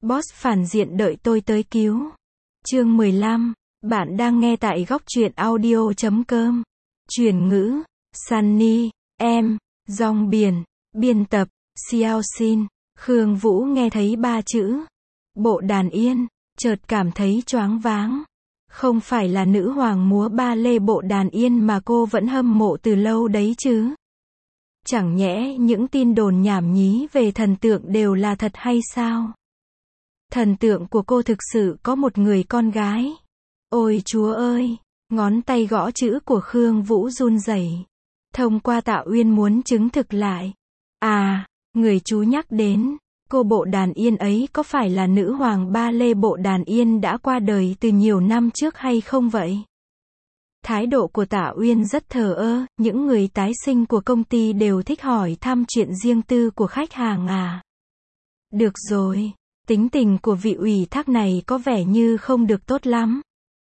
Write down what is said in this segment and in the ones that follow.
Boss phản diện đợi tôi tới cứu. Chương 15. Bạn đang nghe tại góc truyện audio.com. Chuyển ngữ. Sunny. Em. Rong biển. Biên tập. Xiao Xin. Khương Vũ nghe thấy 3 chữ bộ đàn yên, chợt cảm thấy choáng váng. Không phải là nữ hoàng múa ba lê bộ đàn yên mà cô vẫn hâm mộ từ lâu đấy chứ? Chẳng nhẽ những tin đồn nhảm nhí về thần tượng đều là thật hay sao? Thần tượng của cô thực sự có một người con gái. Ôi Chúa ơi! Ngón tay gõ chữ của Khương Vũ run rẩy. Thông qua Tạ Uyên muốn chứng thực lại. À, người chú nhắc đến, cô bộ đàn yên ấy có phải là nữ hoàng ba lê bộ đàn yên đã qua đời từ nhiều năm trước hay không vậy? Thái độ của Tạ Uyên rất thờ ơ, những người tái sinh của công ty đều thích hỏi thăm chuyện riêng tư của khách hàng à. Được rồi, tính tình của vị ủy thác này có vẻ như không được tốt lắm.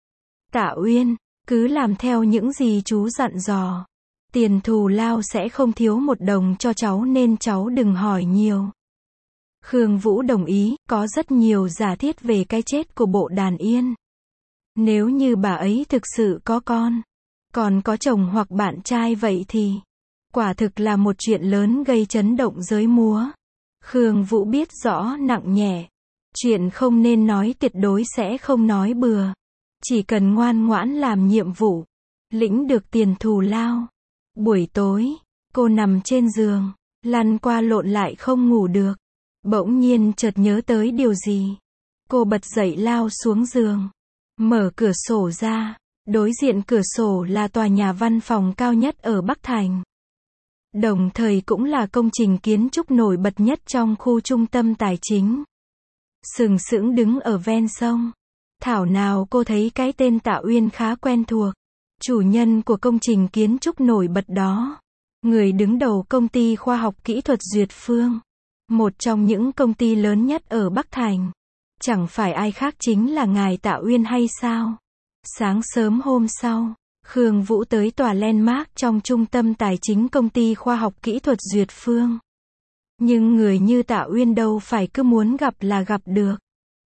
Tạ Uyên, cứ làm theo những gì chú dặn dò. Tiền thù lao sẽ không thiếu một đồng cho cháu nên cháu đừng hỏi nhiều. Khương Vũ đồng ý, có rất nhiều giả thiết về cái chết của bộ đàn yên. Nếu như bà ấy thực sự có con, còn có chồng hoặc bạn trai vậy thì, quả thực là một chuyện lớn gây chấn động giới múa. Khương Vũ biết rõ nặng nhẹ. Chuyện không nên nói tuyệt đối sẽ không nói bừa. Chỉ cần ngoan ngoãn làm nhiệm vụ, lĩnh được tiền thù lao. Buổi tối, cô nằm trên giường, lăn qua lộn lại không ngủ được. Bỗng nhiên chợt nhớ tới điều gì. Cô bật dậy lao xuống giường, mở cửa sổ ra. Đối diện cửa sổ là tòa nhà văn phòng cao nhất ở Bắc Thành. Đồng thời cũng là công trình kiến trúc nổi bật nhất trong khu trung tâm tài chính. Sừng sững đứng ở ven sông. Thảo nào cô thấy cái tên Tạ Uyên khá quen thuộc. Chủ nhân của công trình kiến trúc nổi bật đó. Người đứng đầu công ty khoa học kỹ thuật Duyệt Phương. Một trong những công ty lớn nhất ở Bắc Thành. Chẳng phải ai khác chính là ngài Tạ Uyên hay sao? Sáng sớm hôm sau, Khương Vũ tới tòa landmark trong trung tâm tài chính công ty khoa học kỹ thuật Duyệt Phương. Nhưng người như Tạ Uyên đâu phải cứ muốn gặp là gặp được.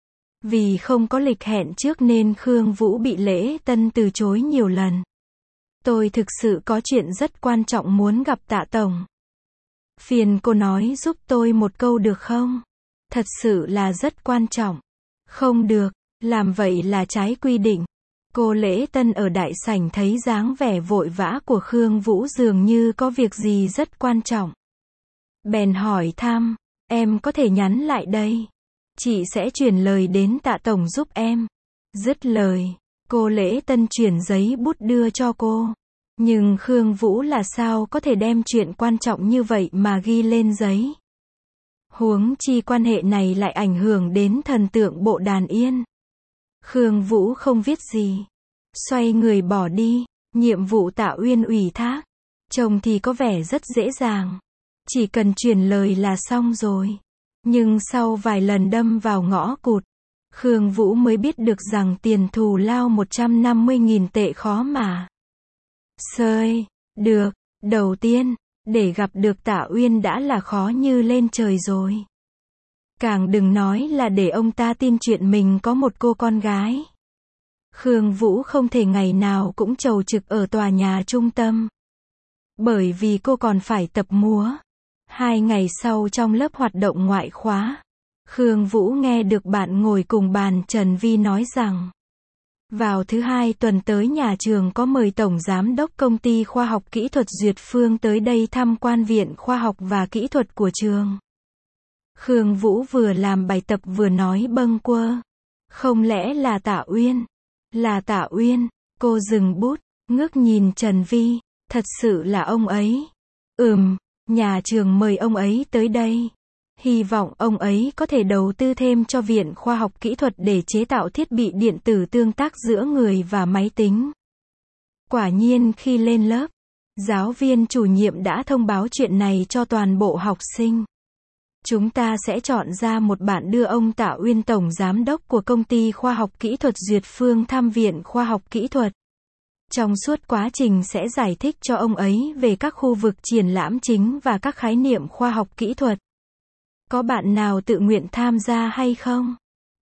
Vì không có lịch hẹn trước nên Khương Vũ bị lễ tân từ chối nhiều lần. Tôi thực sự có chuyện rất quan trọng muốn gặp Tạ Tổng. Phiền cô nói giúp tôi một câu được không? Thật sự là rất quan trọng. Không được, làm vậy là trái quy định. Cô lễ tân ở đại sảnh thấy dáng vẻ vội vã của Khương Vũ dường như có việc gì rất quan trọng. Bèn hỏi thăm, em có thể nhắn lại đây. Chị sẽ chuyển lời đến Tạ Tổng giúp em. Dứt lời, cô lễ tân chuyển giấy bút đưa cho cô. Nhưng Khương Vũ là sao có thể đem chuyện quan trọng như vậy mà ghi lên giấy. Huống chi quan hệ này lại ảnh hưởng đến thần tượng bộ đàn yên. Khương Vũ không viết gì. Xoay người bỏ đi. Nhiệm vụ Tạ Uyên ủy thác. Trông thì có vẻ rất dễ dàng. Chỉ cần chuyển lời là xong rồi. Nhưng sau vài lần đâm vào ngõ cụt, Khương Vũ mới biết được rằng tiền thù lao 150.000 tệ khó mà. Sơi, được, đầu tiên, để gặp được Tạ Uyên đã là khó như lên trời rồi. Càng đừng nói là để ông ta tin chuyện mình có một cô con gái. Khương Vũ không thể ngày nào cũng chầu trực ở tòa nhà trung tâm. Bởi vì cô còn phải tập múa. 2 ngày sau trong lớp hoạt động ngoại khóa, Khương Vũ nghe được bạn ngồi cùng bàn Trần Vi nói rằng, vào thứ Hai tuần tới nhà trường có mời Tổng Giám đốc Công ty Khoa học Kỹ thuật Duyệt Phương tới đây tham quan Viện Khoa học và Kỹ thuật của trường. Khương Vũ vừa làm bài tập vừa nói bâng quơ. Không lẽ là Tạ Uyên? Là Tạ Uyên. Cô dừng bút, ngước nhìn Trần Vi. Thật sự là ông ấy. Nhà trường mời ông ấy tới đây. Hy vọng ông ấy có thể đầu tư thêm cho Viện Khoa học Kỹ thuật để chế tạo thiết bị điện tử tương tác giữa người và máy tính. Quả nhiên khi lên lớp, giáo viên chủ nhiệm đã thông báo chuyện này cho toàn bộ học sinh. Chúng ta sẽ chọn ra một bạn đưa ông Tạ Uyên Tổng Giám đốc của Công ty Khoa học Kỹ thuật Duyệt Phương thăm Viện Khoa học Kỹ thuật. Trong suốt quá trình sẽ giải thích cho ông ấy về các khu vực triển lãm chính và các khái niệm khoa học kỹ thuật. Có bạn nào tự nguyện tham gia hay không?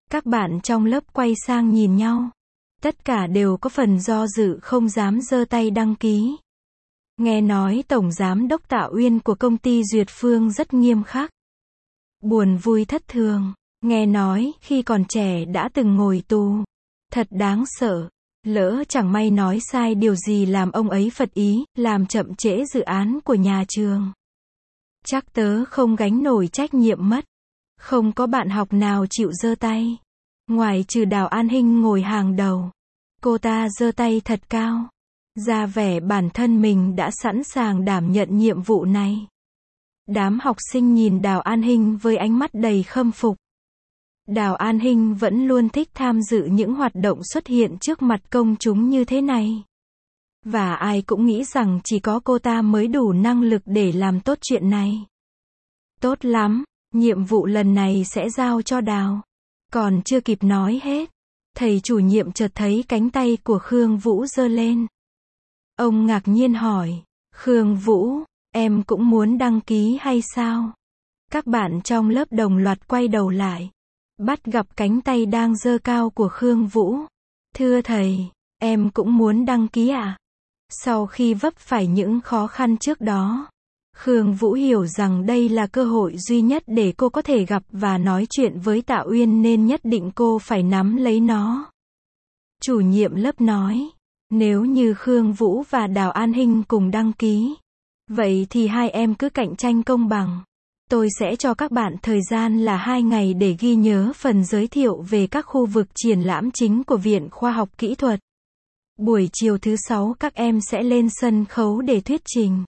Các bạn trong lớp quay sang nhìn nhau. Tất cả đều có phần do dự không dám giơ tay đăng ký. Nghe nói Tổng Giám đốc Tạ Uyên của công ty Duyệt Phương rất nghiêm khắc. Buồn vui thất thường. Nghe nói khi còn trẻ đã từng ngồi tù. Thật đáng sợ. Lỡ chẳng may nói sai điều gì làm ông ấy phật ý, làm chậm trễ dự án của nhà trường. Chắc tớ không gánh nổi trách nhiệm mất. Không có bạn học nào chịu giơ tay. Ngoài trừ Đào An Hinh ngồi hàng đầu. Cô ta giơ tay thật cao. Ra vẻ bản thân mình đã sẵn sàng đảm nhận nhiệm vụ này. Đám học sinh nhìn Đào An Hinh với ánh mắt đầy khâm phục. Đào An Hinh vẫn luôn thích tham dự những hoạt động xuất hiện trước mặt công chúng như thế này. Và ai cũng nghĩ rằng chỉ có cô ta mới đủ năng lực để làm tốt chuyện này. Tốt lắm, nhiệm vụ lần này sẽ giao cho Đào. Còn chưa kịp nói hết, thầy chủ nhiệm chợt thấy cánh tay của Khương Vũ giơ lên. Ông ngạc nhiên hỏi, Khương Vũ, em cũng muốn đăng ký hay sao? Các bạn trong lớp đồng loạt quay đầu lại. Bắt gặp cánh tay đang giơ cao của Khương Vũ. Thưa thầy, em cũng muốn đăng ký ạ. Sau khi vấp phải những khó khăn trước đó, Khương Vũ hiểu rằng đây là cơ hội duy nhất để cô có thể gặp và nói chuyện với Tạ Uyên nên nhất định cô phải nắm lấy nó. Chủ nhiệm lớp nói, nếu như Khương Vũ và Đào An Hinh cùng đăng ký, vậy thì hai em cứ cạnh tranh công bằng. Tôi sẽ cho các bạn thời gian là 2 ngày để ghi nhớ phần giới thiệu về các khu vực triển lãm chính của Viện Khoa học Kỹ thuật. Buổi chiều thứ 6 các em sẽ lên sân khấu để thuyết trình.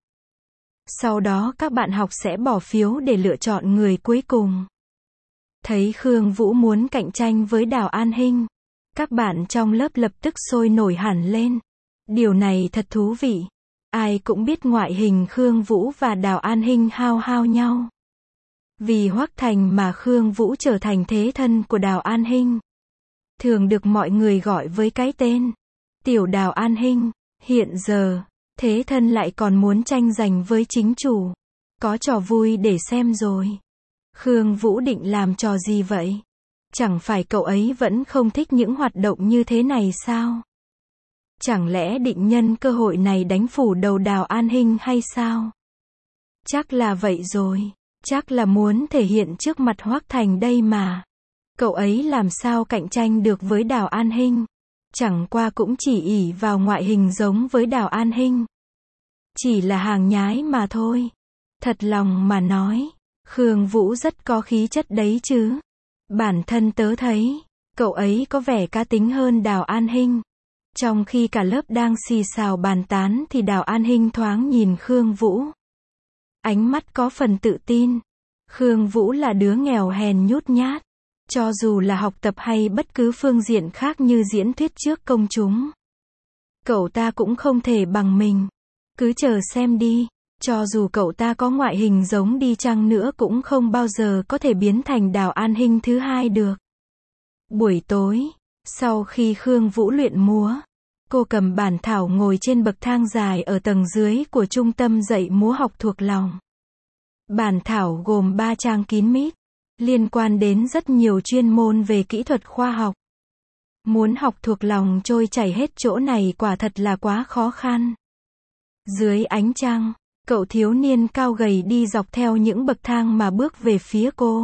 Sau đó các bạn học sẽ bỏ phiếu để lựa chọn người cuối cùng. Thấy Khương Vũ muốn cạnh tranh với Đào An Hinh, các bạn trong lớp lập tức sôi nổi hẳn lên. Điều này thật thú vị. Ai cũng biết ngoại hình Khương Vũ và Đào An Hinh hao nhau. Vì Hoắc Thành mà Khương Vũ trở thành thế thân của Đào An Hinh. Thường được mọi người gọi với cái tên Tiểu Đào An Hinh. Hiện giờ, thế thân lại còn muốn tranh giành với chính chủ. Có trò vui để xem rồi. Khương Vũ định làm trò gì vậy? Chẳng phải cậu ấy vẫn không thích những hoạt động như thế này sao? Chẳng lẽ định nhân cơ hội này đánh phủ đầu Đào An Hinh hay sao? Chắc là vậy rồi. Chắc là muốn thể hiện trước mặt Hoắc Thành đây mà. Cậu ấy làm sao cạnh tranh được với Đào An Hinh? Chẳng qua cũng chỉ ỷ vào ngoại hình giống với Đào An Hinh. Chỉ là hàng nhái mà thôi. Thật lòng mà nói, Khương Vũ rất có khí chất đấy chứ. Bản thân tớ thấy, cậu ấy có vẻ cá tính hơn Đào An Hinh. Trong khi cả lớp đang xì xào bàn tán thì Đào An Hinh thoáng nhìn Khương Vũ. Ánh mắt có phần tự tin. Khương Vũ là đứa nghèo hèn nhút nhát. Cho dù là học tập hay bất cứ phương diện khác như diễn thuyết trước công chúng, cậu ta cũng không thể bằng mình. Cứ chờ xem đi. Cho dù cậu ta có ngoại hình giống đi chăng nữa cũng không bao giờ có thể biến thành Đào An Hinh thứ hai được. Buổi tối, sau khi Khương Vũ luyện múa, cô cầm bản thảo ngồi trên bậc thang dài ở tầng dưới của trung tâm dạy múa học thuộc lòng. Bản thảo gồm 3 trang kín mít, liên quan đến rất nhiều chuyên môn về kỹ thuật khoa học. Muốn học thuộc lòng trôi chảy hết chỗ này quả thật là quá khó khăn. Dưới ánh trăng, cậu thiếu niên cao gầy đi dọc theo những bậc thang mà bước về phía cô.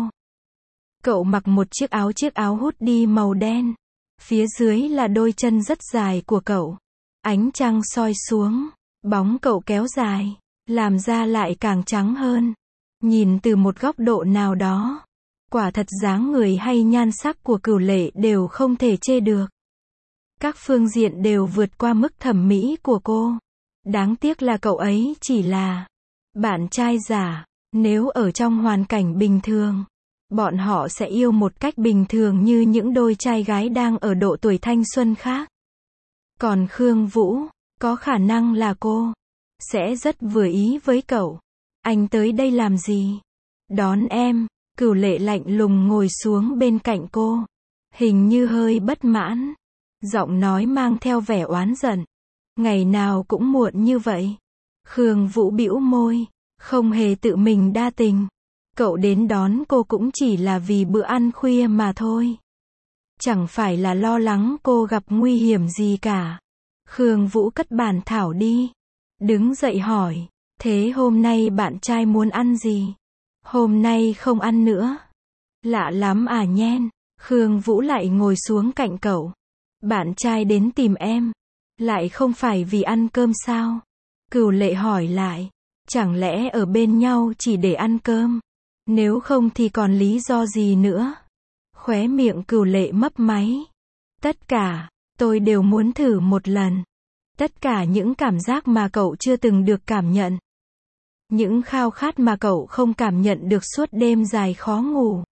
Cậu mặc một chiếc áo hoodie màu đen. Phía dưới là đôi chân rất dài của cậu. Ánh trăng soi xuống, bóng cậu kéo dài, làm da lại càng trắng hơn. Nhìn từ một góc độ nào đó, quả thật dáng người hay nhan sắc của Cửu Lệ đều không thể chê được. Các phương diện đều vượt qua mức thẩm mỹ của cô. Đáng tiếc là cậu ấy chỉ là bạn trai giả. Nếu ở trong hoàn cảnh bình thường, bọn họ sẽ yêu một cách bình thường như những đôi trai gái đang ở độ tuổi thanh xuân khác. Còn Khương Vũ, có khả năng là cô sẽ rất vừa ý với cậu. Anh tới đây làm gì? Đón em. Cửu Lệ lạnh lùng ngồi xuống bên cạnh cô. Hình như hơi bất mãn. Giọng nói mang theo vẻ oán giận. Ngày nào cũng muộn như vậy. Khương Vũ bĩu môi. Không hề tự mình đa tình. Cậu đến đón cô cũng chỉ là vì bữa ăn khuya mà thôi. Chẳng phải là lo lắng cô gặp nguy hiểm gì cả. Khương Vũ cất bản thảo đi. Đứng dậy hỏi, thế hôm nay bạn trai muốn ăn gì? Hôm nay không ăn nữa. Lạ lắm à nhen. Khương Vũ lại ngồi xuống cạnh cậu. Bạn trai đến tìm em. Lại không phải vì ăn cơm sao? Cửu Lệ hỏi lại. Chẳng lẽ ở bên nhau chỉ để ăn cơm? Nếu không thì còn lý do gì nữa? Khóe miệng Cửu Lệ mấp máy. Tất cả, tôi đều muốn thử một lần. Tất cả những cảm giác mà cậu chưa từng được cảm nhận. Những khao khát mà cậu không cảm nhận được suốt đêm dài khó ngủ.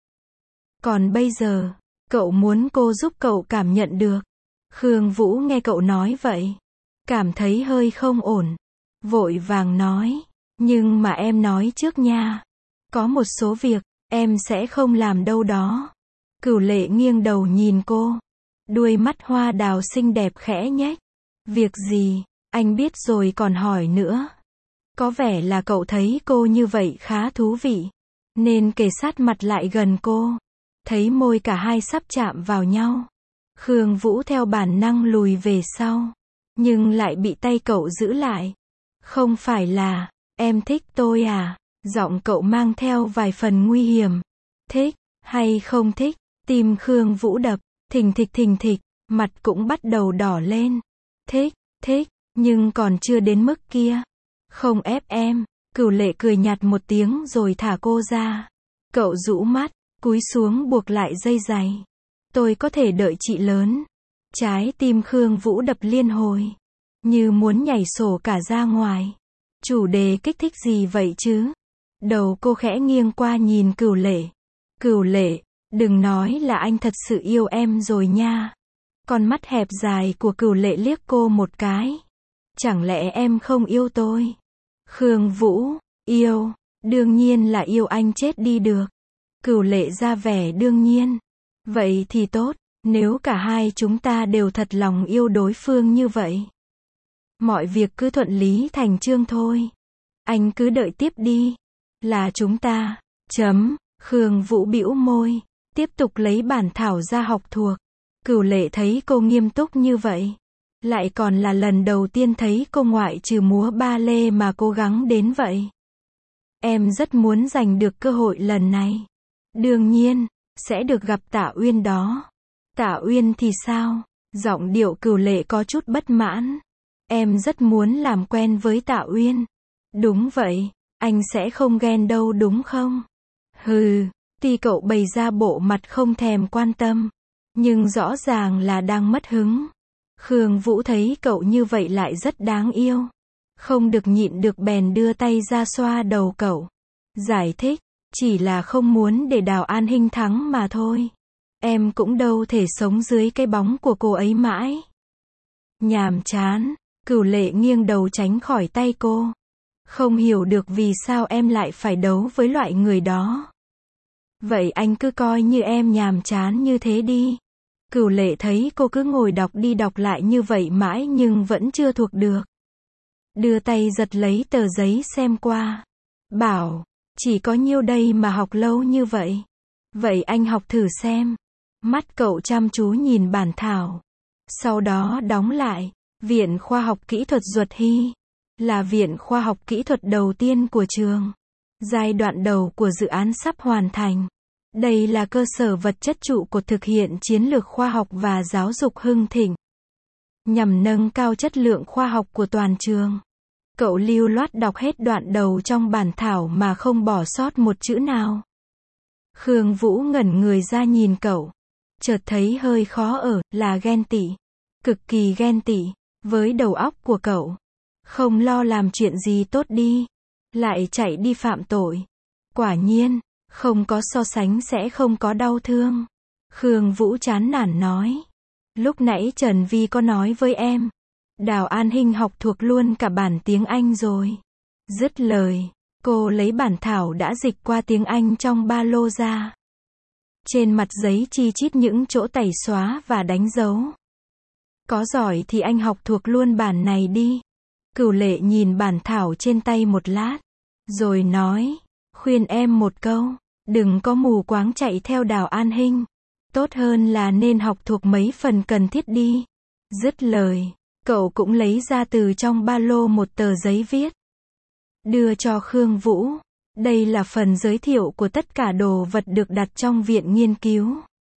Còn bây giờ, cậu muốn cô giúp cậu cảm nhận được. Khương Vũ nghe cậu nói vậy. Cảm thấy hơi không ổn. Vội vàng nói. Nhưng mà em nói trước nha. Có một số việc, em sẽ không làm đâu đó. Cửu Lệ nghiêng đầu nhìn cô. Đuôi mắt hoa đào xinh đẹp khẽ nhếch. Việc gì, anh biết rồi còn hỏi nữa. Có vẻ là cậu thấy cô như vậy khá thú vị. Nên kề sát mặt lại gần cô. Thấy môi cả hai sắp chạm vào nhau. Khương Vũ theo bản năng lùi về sau. Nhưng lại bị tay cậu giữ lại. Không phải là, em thích tôi à? Giọng cậu mang theo vài phần nguy hiểm. Thích, hay không thích? Tim Khương Vũ đập, thình thịch, mặt cũng bắt đầu đỏ lên. Thích, nhưng còn chưa đến mức kia. Không ép em. Cửu Lệ cười nhạt một tiếng rồi thả cô ra. Cậu rũ mắt, cúi xuống buộc lại dây giày. Tôi có thể đợi chị lớn. Trái tim Khương Vũ đập liên hồi. Như muốn nhảy sổ cả ra ngoài. Chủ đề kích thích gì vậy chứ? Đầu cô khẽ nghiêng qua nhìn Cửu Lệ. Cửu Lệ, đừng nói là anh thật sự yêu em rồi nha. Con mắt hẹp dài của Cửu Lệ liếc cô một cái. Chẳng lẽ em không yêu tôi? Khương Vũ, yêu, đương nhiên là yêu anh chết đi được. Cửu Lệ ra vẻ đương nhiên. Vậy thì tốt, nếu cả hai chúng ta đều thật lòng yêu đối phương như vậy. Mọi việc cứ thuận lý thành chương thôi. Anh cứ đợi tiếp đi. Là chúng ta. Khương Vũ bĩu môi. Tiếp tục lấy bản thảo ra học thuộc. Cửu Lệ thấy cô nghiêm túc như vậy. Lại còn là lần đầu tiên thấy cô ngoại trừ múa ba lê mà cố gắng đến vậy. Em rất muốn giành được cơ hội lần này. Đương nhiên, sẽ được gặp Tạ Uyên đó. Tạ Uyên thì sao? Giọng điệu Cửu Lệ có chút bất mãn. Em rất muốn làm quen với Tạ Uyên. Đúng vậy, anh sẽ không ghen đâu đúng không? Hừ, tuy cậu bày ra bộ mặt không thèm quan tâm. Nhưng rõ ràng là đang mất hứng. Khương Vũ thấy cậu như vậy lại rất đáng yêu. Không được nhịn được bèn đưa tay ra xoa đầu cậu. Giải thích, chỉ là không muốn để Đào An Hinh thắng mà thôi. Em cũng đâu thể sống dưới cái bóng của cô ấy mãi. Nhàm chán. Cửu Lệ nghiêng đầu tránh khỏi tay cô. Không hiểu được vì sao em lại phải đấu với loại người đó. Vậy anh cứ coi như em nhàm chán như thế đi. Cửu Lệ thấy cô cứ ngồi đọc đi đọc lại như vậy mãi nhưng vẫn chưa thuộc được. Đưa tay giật lấy tờ giấy xem qua. Bảo, chỉ có nhiêu đây mà học lâu như vậy. Vậy anh học thử xem. Mắt cậu chăm chú nhìn bản thảo. Sau đó đóng lại. Viện Khoa học Kỹ thuật Duật Hy. Là viện khoa học kỹ thuật đầu tiên của trường. Giai đoạn đầu của dự án sắp hoàn thành. Đây là cơ sở vật chất trụ cột thực hiện chiến lược khoa học và giáo dục hưng thịnh. Nhằm nâng cao chất lượng khoa học của toàn trường. Cậu lưu loát đọc hết đoạn đầu trong bản thảo mà không bỏ sót một chữ nào. Khương Vũ ngẩn người ra nhìn cậu. Chợt thấy hơi khó ở, là ghen tị. Cực kỳ ghen tị, với đầu óc của cậu. Không lo làm chuyện gì tốt đi. Lại chạy đi phạm tội. Quả nhiên, không có so sánh sẽ không có đau thương. Khương Vũ chán nản nói. Lúc nãy Trần Vi có nói với em. Đào An Hinh học thuộc luôn cả bản tiếng Anh rồi. Dứt lời, cô lấy bản thảo đã dịch qua tiếng Anh trong ba lô ra. Trên mặt giấy chi chít những chỗ tẩy xóa và đánh dấu. Có giỏi thì anh học thuộc luôn bản này đi. Cửu Lệ nhìn bản thảo trên tay một lát. Rồi nói, khuyên em một câu. Đừng có mù quáng chạy theo Đào An Hinh. Tốt hơn là nên học thuộc mấy phần cần thiết đi. Dứt lời, cậu cũng lấy ra từ trong ba lô một tờ giấy viết. Đưa cho Khương Vũ. Đây là phần giới thiệu của tất cả đồ vật được đặt trong viện nghiên cứu.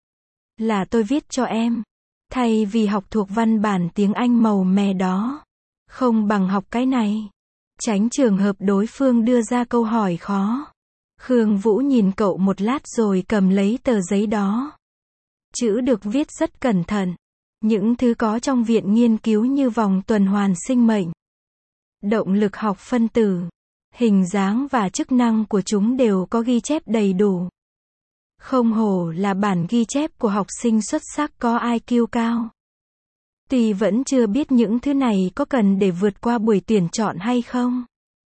Là tôi viết cho em. Thay vì học thuộc văn bản tiếng Anh màu mè đó. Không bằng học cái này. Tránh trường hợp đối phương đưa ra câu hỏi khó. Khương Vũ nhìn cậu một lát rồi cầm lấy tờ giấy đó. Chữ được viết rất cẩn thận. Những thứ có trong viện nghiên cứu như vòng tuần hoàn sinh mệnh, động lực học phân tử, hình dáng và chức năng của chúng đều có ghi chép đầy đủ. Không hổ là bản ghi chép của học sinh xuất sắc có IQ cao. Tuy vẫn chưa biết những thứ này có cần để vượt qua buổi tuyển chọn hay không.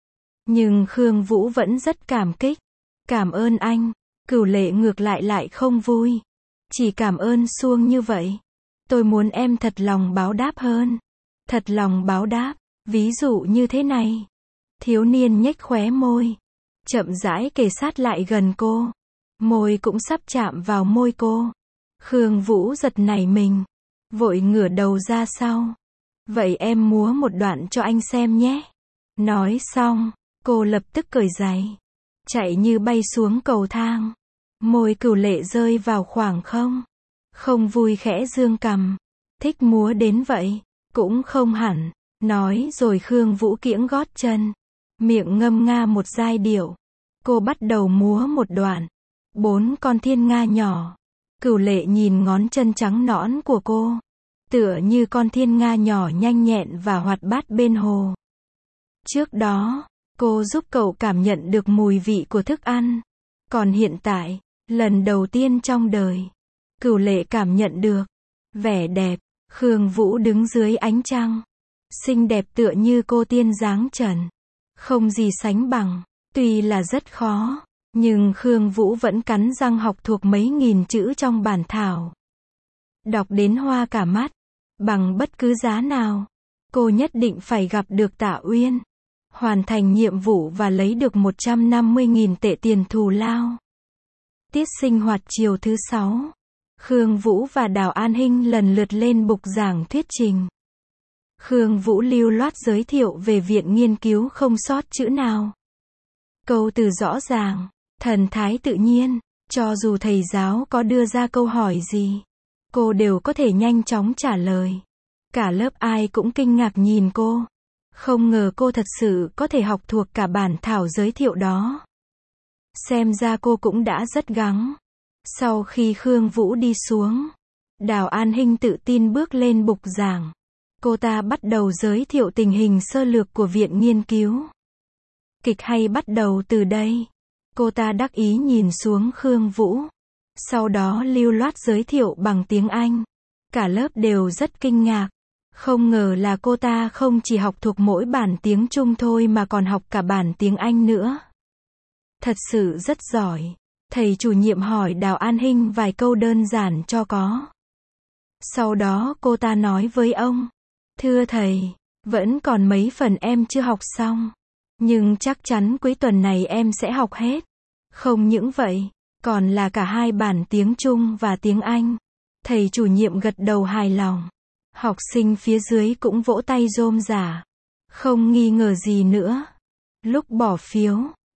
Nhưng Khương Vũ vẫn rất cảm kích. Cảm ơn anh. Cửu Lệ ngược lại không vui. Chỉ cảm ơn suông như vậy. Tôi muốn em thật lòng báo đáp hơn. Thật lòng báo đáp. Ví dụ như thế này. Thiếu niên nhếch khóe môi. Chậm rãi kề sát lại gần cô. Môi cũng sắp chạm vào môi cô. Khương Vũ giật nảy mình. Vội ngửa đầu ra sau. Vậy em múa một đoạn cho anh xem nhé. Nói xong, cô lập tức cởi giày. Chạy như bay xuống cầu thang. Môi Cửu Lệ rơi vào khoảng không. Không vui khẽ dương cằm. Thích múa đến vậy. Cũng không hẳn. Nói rồi Khương Vũ kiễng gót chân. Miệng ngâm nga một giai điệu. Cô bắt đầu múa một đoạn. 4 con thiên nga nhỏ. Cửu Lệ nhìn ngón chân trắng nõn của cô. Tựa như con thiên nga nhỏ nhanh nhẹn và hoạt bát bên hồ. Trước đó, cô giúp cậu cảm nhận được mùi vị của thức ăn. Còn hiện tại, lần đầu tiên trong đời, Cửu Lệ cảm nhận được vẻ đẹp. Khương Vũ đứng dưới ánh trăng. Xinh đẹp tựa như cô tiên dáng trần. Không gì sánh bằng. Tuy là rất khó, nhưng Khương Vũ vẫn cắn răng học thuộc mấy nghìn chữ trong bản thảo. Đọc đến hoa cả mắt. Bằng bất cứ giá nào, cô nhất định phải gặp được Tạ Uyên. Hoàn thành nhiệm vụ và lấy được 150.000 tệ tiền thù lao. Tiết sinh hoạt chiều thứ 6. Khương Vũ và Đào An Hinh lần lượt lên bục giảng thuyết trình. Khương Vũ lưu loát giới thiệu về viện nghiên cứu không sót chữ nào. Câu từ rõ ràng, thần thái tự nhiên, cho dù thầy giáo có đưa ra câu hỏi gì, cô đều có thể nhanh chóng trả lời. Cả lớp ai cũng kinh ngạc nhìn cô. Không ngờ cô thật sự có thể học thuộc cả bản thảo giới thiệu đó. Xem ra cô cũng đã rất gắng. Sau khi Khương Vũ đi xuống, Đào An Hinh tự tin bước lên bục giảng. Cô ta bắt đầu giới thiệu tình hình sơ lược của viện nghiên cứu. Kịch hay bắt đầu từ đây. Cô ta đắc ý nhìn xuống Khương Vũ. Sau đó lưu loát giới thiệu bằng tiếng Anh. Cả lớp đều rất kinh ngạc. Không ngờ là cô ta không chỉ học thuộc mỗi bản tiếng Trung thôi mà còn học cả bản tiếng Anh nữa. Thật sự rất giỏi. Thầy chủ nhiệm hỏi Đào An Hinh vài câu đơn giản cho có. Sau đó cô ta nói với ông. Thưa thầy, vẫn còn mấy phần em chưa học xong. Nhưng chắc chắn cuối tuần này em sẽ học hết. Không những vậy, còn là cả hai bản tiếng Trung và tiếng Anh. Thầy chủ nhiệm gật đầu hài lòng. Học sinh phía dưới cũng vỗ tay rôm rả. Không nghi ngờ gì nữa. Lúc bỏ phiếu,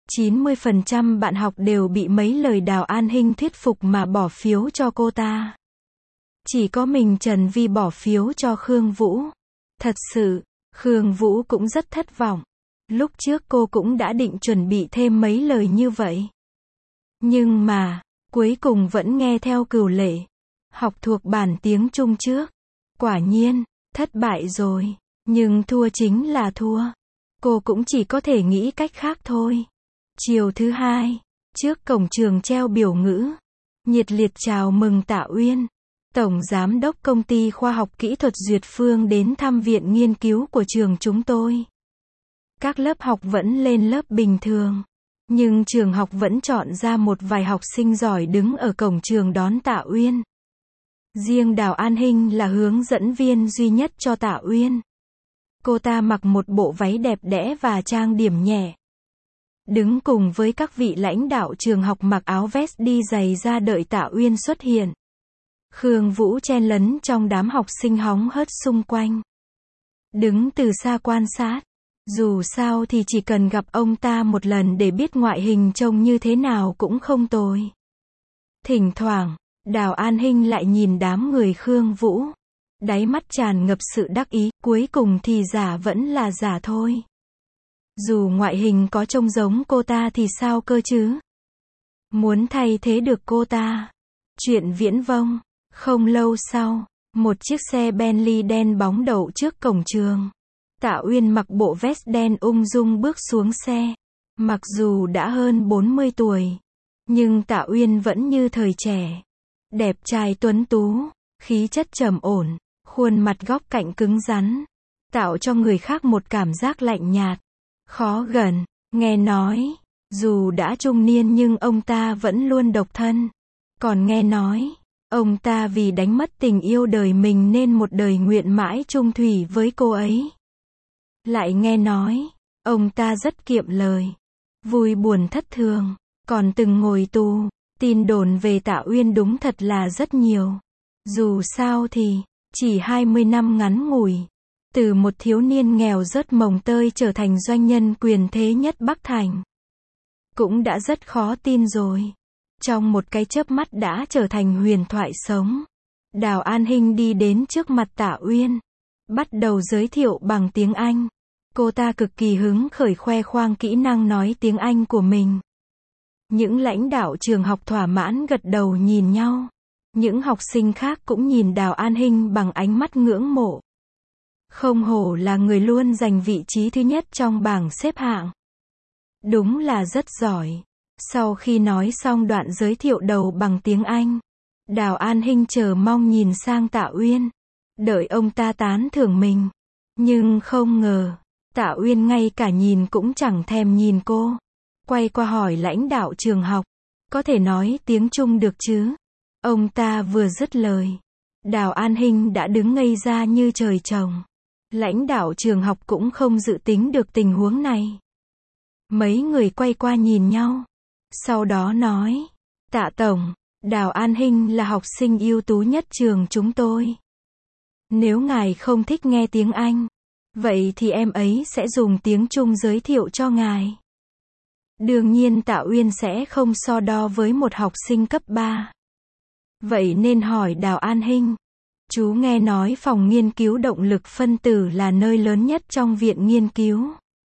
90% bạn học đều bị mấy lời Đào An Hinh thuyết phục mà bỏ phiếu cho cô ta. Chỉ có mình Trần Vi bỏ phiếu cho Khương Vũ. Thật sự, Khương Vũ cũng rất thất vọng. Lúc trước cô cũng đã định chuẩn bị thêm mấy lời như vậy. Nhưng mà, cuối cùng vẫn nghe theo Cửu Lệ. Học thuộc bản tiếng Trung trước. Quả nhiên, thất bại rồi. Nhưng thua chính là thua. Cô cũng chỉ có thể nghĩ cách khác thôi. Chiều thứ 2, trước cổng trường treo biểu ngữ. Nhiệt liệt chào mừng Tạ Uyên, Tổng Giám đốc Công ty Khoa học Kỹ thuật Duyệt Phương đến thăm viện nghiên cứu của trường chúng tôi. Các lớp học vẫn lên lớp bình thường. Nhưng trường học vẫn chọn ra một vài học sinh giỏi đứng ở cổng trường đón Tạ Uyên. Riêng Đào An Hinh là hướng dẫn viên duy nhất cho Tạ Uyên. Cô ta mặc một bộ váy đẹp đẽ và trang điểm nhẹ. Đứng cùng với các vị lãnh đạo trường học mặc áo vest đi giày ra đợi Tạ Uyên xuất hiện. Khương Vũ chen lấn trong đám học sinh hóng hớt xung quanh. Đứng từ xa quan sát. Dù sao thì chỉ cần gặp ông ta một lần để biết ngoại hình trông như thế nào cũng không tồi. Thỉnh thoảng, Đào An Hinh lại nhìn đám người Khương Vũ. Đáy mắt tràn ngập sự đắc ý, cuối cùng thì giả vẫn là giả thôi. Dù ngoại hình có trông giống cô ta thì sao cơ chứ? Muốn thay thế được cô ta. Chuyện viễn vông. Không lâu sau, một chiếc xe Bentley đen bóng đậu trước cổng trường. Tạ Uyên mặc bộ vest đen ung dung bước xuống xe. Mặc dù đã hơn 40 tuổi, nhưng Tạ Uyên vẫn như thời trẻ. Đẹp trai tuấn tú, khí chất trầm ổn, khuôn mặt góc cạnh cứng rắn, tạo cho người khác một cảm giác lạnh nhạt, khó gần. Nghe nói, dù đã trung niên nhưng ông ta vẫn luôn độc thân. Còn nghe nói, ông ta vì đánh mất tình yêu đời mình nên một đời nguyện mãi chung thủy với cô ấy. Lại nghe nói, ông ta rất kiệm lời, vui buồn thất thường, còn từng ngồi tù. Tin đồn về Tạ Uyên đúng thật là rất nhiều. Dù sao thì, chỉ 20 năm ngắn ngủi, từ một thiếu niên nghèo rớt mồng tơi trở thành doanh nhân quyền thế nhất Bắc Thành. Cũng đã rất khó tin rồi. Trong một cái chớp mắt đã trở thành huyền thoại sống. Đào An Hinh đi đến trước mặt Tạ Uyên, bắt đầu giới thiệu bằng tiếng Anh. Cô ta cực kỳ hứng khởi khoe khoang kỹ năng nói tiếng Anh của mình. Những lãnh đạo trường học thỏa mãn gật đầu nhìn nhau. Những học sinh khác cũng nhìn Đào An Hinh bằng ánh mắt ngưỡng mộ. Không hổ là người luôn giành vị trí thứ nhất trong bảng xếp hạng. Đúng là rất giỏi. Sau khi nói xong đoạn giới thiệu đầu bằng tiếng Anh, Đào An Hinh chờ mong nhìn sang Tạ Uyên, đợi ông ta tán thưởng mình. Nhưng không ngờ, Tạ Uyên ngay cả nhìn cũng chẳng thèm nhìn cô. Quay qua hỏi lãnh đạo trường học, có thể nói tiếng Trung được chứ? Ông ta vừa dứt lời, Đào An Hinh đã đứng ngây ra như trời trồng. Lãnh đạo trường học cũng không dự tính được tình huống này. Mấy người quay qua nhìn nhau, sau đó nói, Tạ Tổng, Đào An Hinh là học sinh ưu tú nhất trường chúng tôi. Nếu ngài không thích nghe tiếng Anh, vậy thì em ấy sẽ dùng tiếng Trung giới thiệu cho ngài. Đương nhiên Tạ Uyên sẽ không so đo với một học sinh cấp 3. Vậy nên hỏi Đào An Hinh, chú nghe nói phòng nghiên cứu động lực phân tử là nơi lớn nhất trong viện nghiên cứu.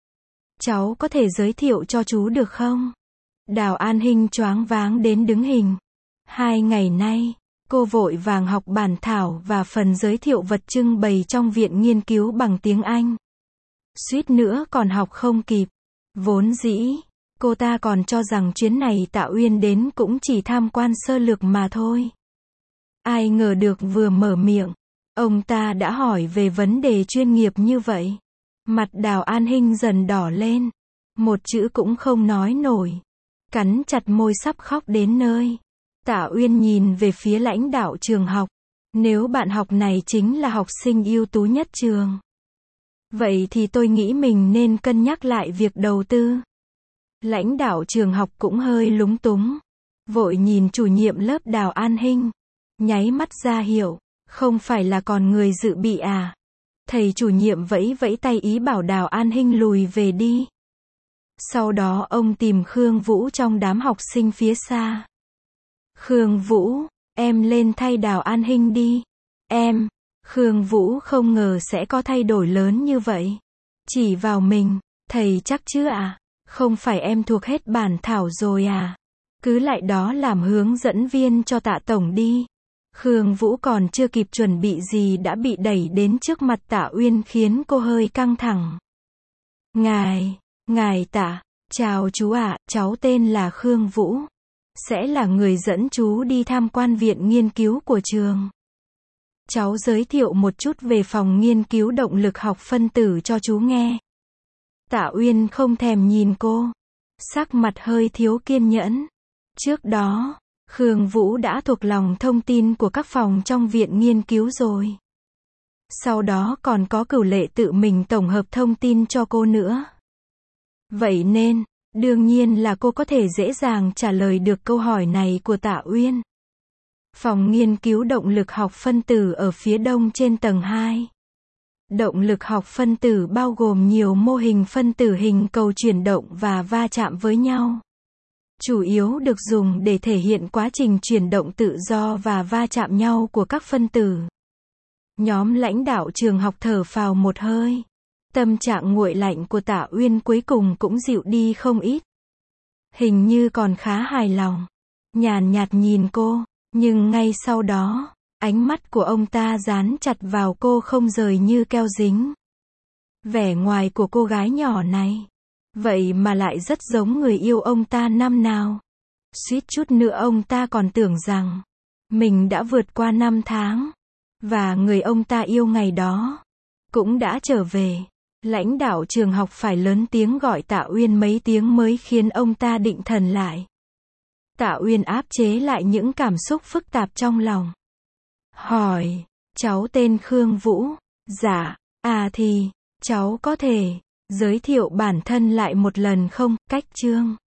Cháu có thể giới thiệu cho chú được không? Đào An Hinh choáng váng đến đứng hình. 2 ngày nay, cô vội vàng học bản thảo và phần giới thiệu vật trưng bày trong viện nghiên cứu bằng tiếng Anh. Suýt nữa còn học không kịp. Vốn dĩ, cô ta còn cho rằng chuyến này Tạ Uyên đến cũng chỉ tham quan sơ lược mà thôi. Ai ngờ được vừa mở miệng, ông ta đã hỏi về vấn đề chuyên nghiệp như vậy. Mặt Đào An Hinh dần đỏ lên, một chữ cũng không nói nổi, cắn chặt môi sắp khóc đến nơi. Tạ Uyên nhìn về phía lãnh đạo trường học, nếu bạn học này chính là học sinh ưu tú nhất trường, vậy thì tôi nghĩ mình nên cân nhắc lại việc đầu tư. Lãnh đạo trường học cũng hơi lúng túng, vội nhìn chủ nhiệm lớp Đào An Hinh, nháy mắt ra hiệu, không phải là còn người dự bị à? Thầy chủ nhiệm vẫy vẫy tay ý bảo Đào An Hinh lùi về đi. Sau đó ông tìm Khương Vũ trong đám học sinh phía xa. Khương Vũ, em lên thay Đào An Hinh đi. Em, Khương Vũ không ngờ sẽ có thay đổi lớn như vậy. Chỉ vào mình, thầy chắc chứ à? Không phải em thuộc hết bản thảo rồi à? Cứ lại đó làm hướng dẫn viên cho Tạ Tổng đi. Khương Vũ còn chưa kịp chuẩn bị gì đã bị đẩy đến trước mặt Tạ Uyên khiến cô hơi căng thẳng. Ngài Tạ, chào chú ạ, cháu tên là Khương Vũ. Sẽ là người dẫn chú đi tham quan viện nghiên cứu của trường. Cháu giới thiệu một chút về phòng nghiên cứu động lực học phân tử cho chú nghe. Tạ Uyên không thèm nhìn cô, sắc mặt hơi thiếu kiên nhẫn. Trước đó, Khương Vũ đã thuộc lòng thông tin của các phòng trong viện nghiên cứu rồi. Sau đó còn có Cửu Lệ tự mình tổng hợp thông tin cho cô nữa. Vậy nên, đương nhiên là cô có thể dễ dàng trả lời được câu hỏi này của Tạ Uyên. Phòng nghiên cứu động lực học phân tử ở phía đông trên tầng 2. Động lực học phân tử bao gồm nhiều mô hình phân tử hình cầu chuyển động và va chạm với nhau. Chủ yếu được dùng để thể hiện quá trình chuyển động tự do và va chạm nhau của các phân tử. Nhóm lãnh đạo trường học thở phào một hơi. Tâm trạng nguội lạnh của Tạ Uyên cuối cùng cũng dịu đi không ít. Hình như còn khá hài lòng. Nhàn nhạt nhìn cô, nhưng ngay sau đó, ánh mắt của ông ta dán chặt vào cô không rời như keo dính. Vẻ ngoài của cô gái nhỏ này, vậy mà lại rất giống người yêu ông ta năm nào. Suýt chút nữa ông ta còn tưởng rằng mình đã vượt qua 5 tháng, và người ông ta yêu ngày đó cũng đã trở về. Lãnh đạo trường học phải lớn tiếng gọi Tạ Uyên mấy tiếng mới khiến ông ta định thần lại. Tạ Uyên áp chế lại những cảm xúc phức tạp trong lòng. Hỏi, cháu tên Khương Vũ. Dạ, thì, cháu có thể giới thiệu bản thân lại một lần không? Cách chương